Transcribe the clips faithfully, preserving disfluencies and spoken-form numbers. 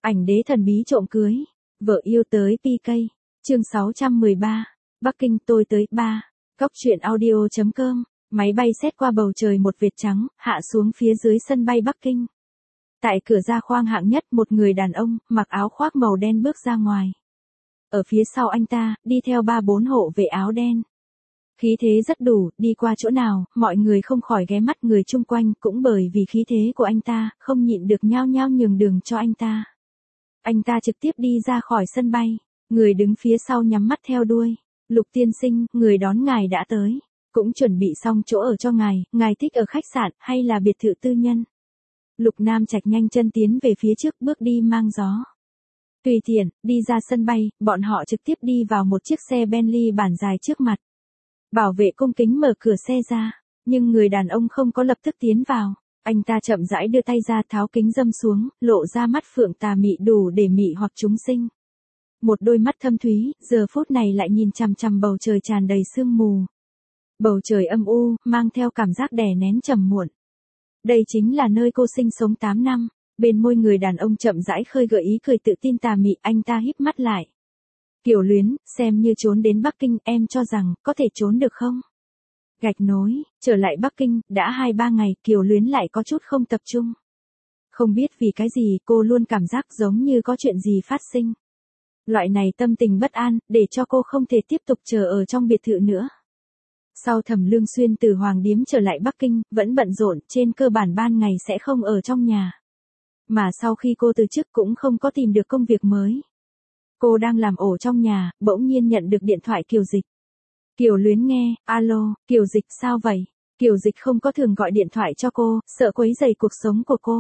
Ảnh đế thần bí trộm cưới. Vợ yêu tới pê ca. Chương sáu trăm mười ba. Bắc Kinh tôi tới ba. Góc truyện audio chấm com. Máy bay xét qua bầu trời một vệt trắng, hạ xuống phía dưới sân bay Bắc Kinh. Tại cửa ra khoang hạng nhất, một người đàn ông, mặc áo khoác màu đen bước ra ngoài. Ở phía sau anh ta, đi theo ba bốn hộ vệ áo đen. Khí thế rất đủ, đi qua chỗ nào, mọi người không khỏi ghé mắt, người chung quanh cũng bởi vì khí thế của anh ta, không nhịn được nhao nhao nhường đường cho anh ta. Anh ta trực tiếp đi ra khỏi sân bay, người đứng phía sau nhắm mắt theo đuôi. Lục tiên sinh, người đón ngài đã tới. Cũng chuẩn bị xong chỗ ở cho ngài, ngài thích ở khách sạn hay là biệt thự tư nhân? Lục Nam Trạch nhanh chân tiến về phía trước, bước đi mang gió. Tùy tiện, đi ra sân bay, bọn họ trực tiếp đi vào một chiếc xe Bentley bản dài trước mặt. Bảo vệ cung kính mở cửa xe ra, nhưng người đàn ông không có lập tức tiến vào. Anh ta chậm rãi đưa tay ra, tháo kính râm xuống, lộ ra mắt phượng tà mị đủ để mị hoặc chúng sinh. Một đôi mắt thâm thúy, giờ phút này lại nhìn chằm chằm bầu trời tràn đầy sương mù. Bầu trời âm u, mang theo cảm giác đè nén trầm muộn. Đây chính là nơi cô sinh sống tám năm. Bên môi người đàn ông chậm rãi khơi gợi ý cười tự tin tà mị, anh ta híp mắt lại. Kiều Luyến, xem như trốn đến Bắc Kinh, em cho rằng, có thể trốn được không? Gạch nối, trở lại Bắc Kinh, đã hai ba ngày, Kiều Luyến lại có chút không tập trung. Không biết vì cái gì, cô luôn cảm giác giống như có chuyện gì phát sinh. Loại này tâm tình bất an, để cho cô không thể tiếp tục chờ ở trong biệt thự nữa. Sau Thẩm Lương Xuyên từ Hoàng Điếm trở lại Bắc Kinh, vẫn bận rộn, trên cơ bản ban ngày sẽ không ở trong nhà. Mà sau khi cô từ chức cũng không có tìm được công việc mới. Cô đang làm ổ trong nhà, bỗng nhiên nhận được điện thoại Kiều Dịch. Kiều Luyến nghe, alo, Kiều Dịch sao vậy? Kiều Dịch không có thường gọi điện thoại cho cô, sợ quấy rầy cuộc sống của cô.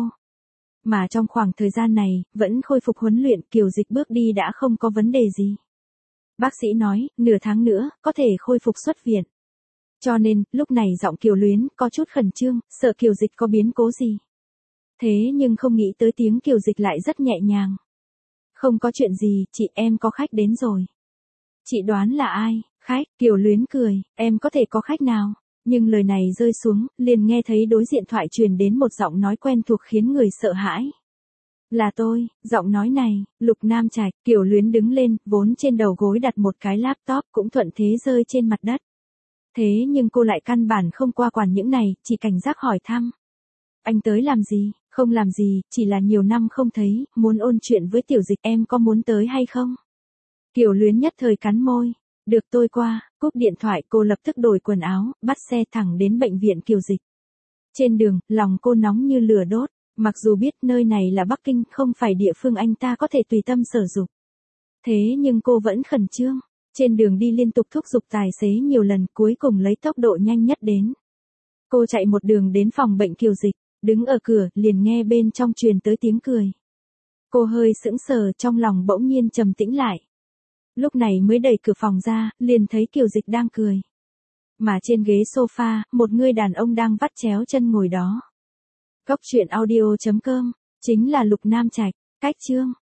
Mà trong khoảng thời gian này, vẫn khôi phục huấn luyện, Kiều Dịch bước đi đã không có vấn đề gì. Bác sĩ nói, nửa tháng nữa, có thể khôi phục xuất viện. Cho nên, lúc này giọng Kiều Luyến có chút khẩn trương, sợ Kiều Dịch có biến cố gì. Thế nhưng không nghĩ tới tiếng Kiều Dịch lại rất nhẹ nhàng. Không có chuyện gì, chị, em có khách đến rồi. Chị đoán là ai? Khách? Kiều Luyến cười, em có thể có khách nào? Nhưng lời này rơi xuống, liền nghe thấy đối diện thoại truyền đến một giọng nói quen thuộc khiến người sợ hãi. Là tôi, giọng nói này, Lục Nam Trạch. Kiều Luyến đứng lên, vốn trên đầu gối đặt một cái laptop cũng thuận thế rơi trên mặt đất. Thế nhưng cô lại căn bản không qua quản những này, chỉ cảnh giác hỏi thăm. Anh tới làm gì? Không làm gì, chỉ là nhiều năm không thấy, muốn ôn chuyện với Tiểu Dịch, em có muốn tới hay không? Kiều Luyến nhất thời cắn môi. Được, tôi qua. Cúp điện thoại, cô lập tức đổi quần áo, bắt xe thẳng đến bệnh viện Kiều Dịch. Trên đường, lòng cô nóng như lửa đốt, mặc dù biết nơi này là Bắc Kinh, không phải địa phương anh ta có thể tùy tâm sở dục. Thế nhưng cô vẫn khẩn trương. Trên đường đi liên tục thúc giục tài xế nhiều lần, cuối cùng lấy tốc độ nhanh nhất đến. Cô chạy một đường đến phòng bệnh Kiều Dịch, đứng ở cửa, liền nghe bên trong truyền tới tiếng cười. Cô hơi sững sờ, trong lòng bỗng nhiên trầm tĩnh lại. Lúc này mới đẩy cửa phòng ra, liền thấy Kiều Dịch đang cười. Mà trên ghế sofa, một người đàn ông đang vắt chéo chân ngồi đó. Góc truyện audio chấm com, chính là Lục Nam Trạch. Cách chương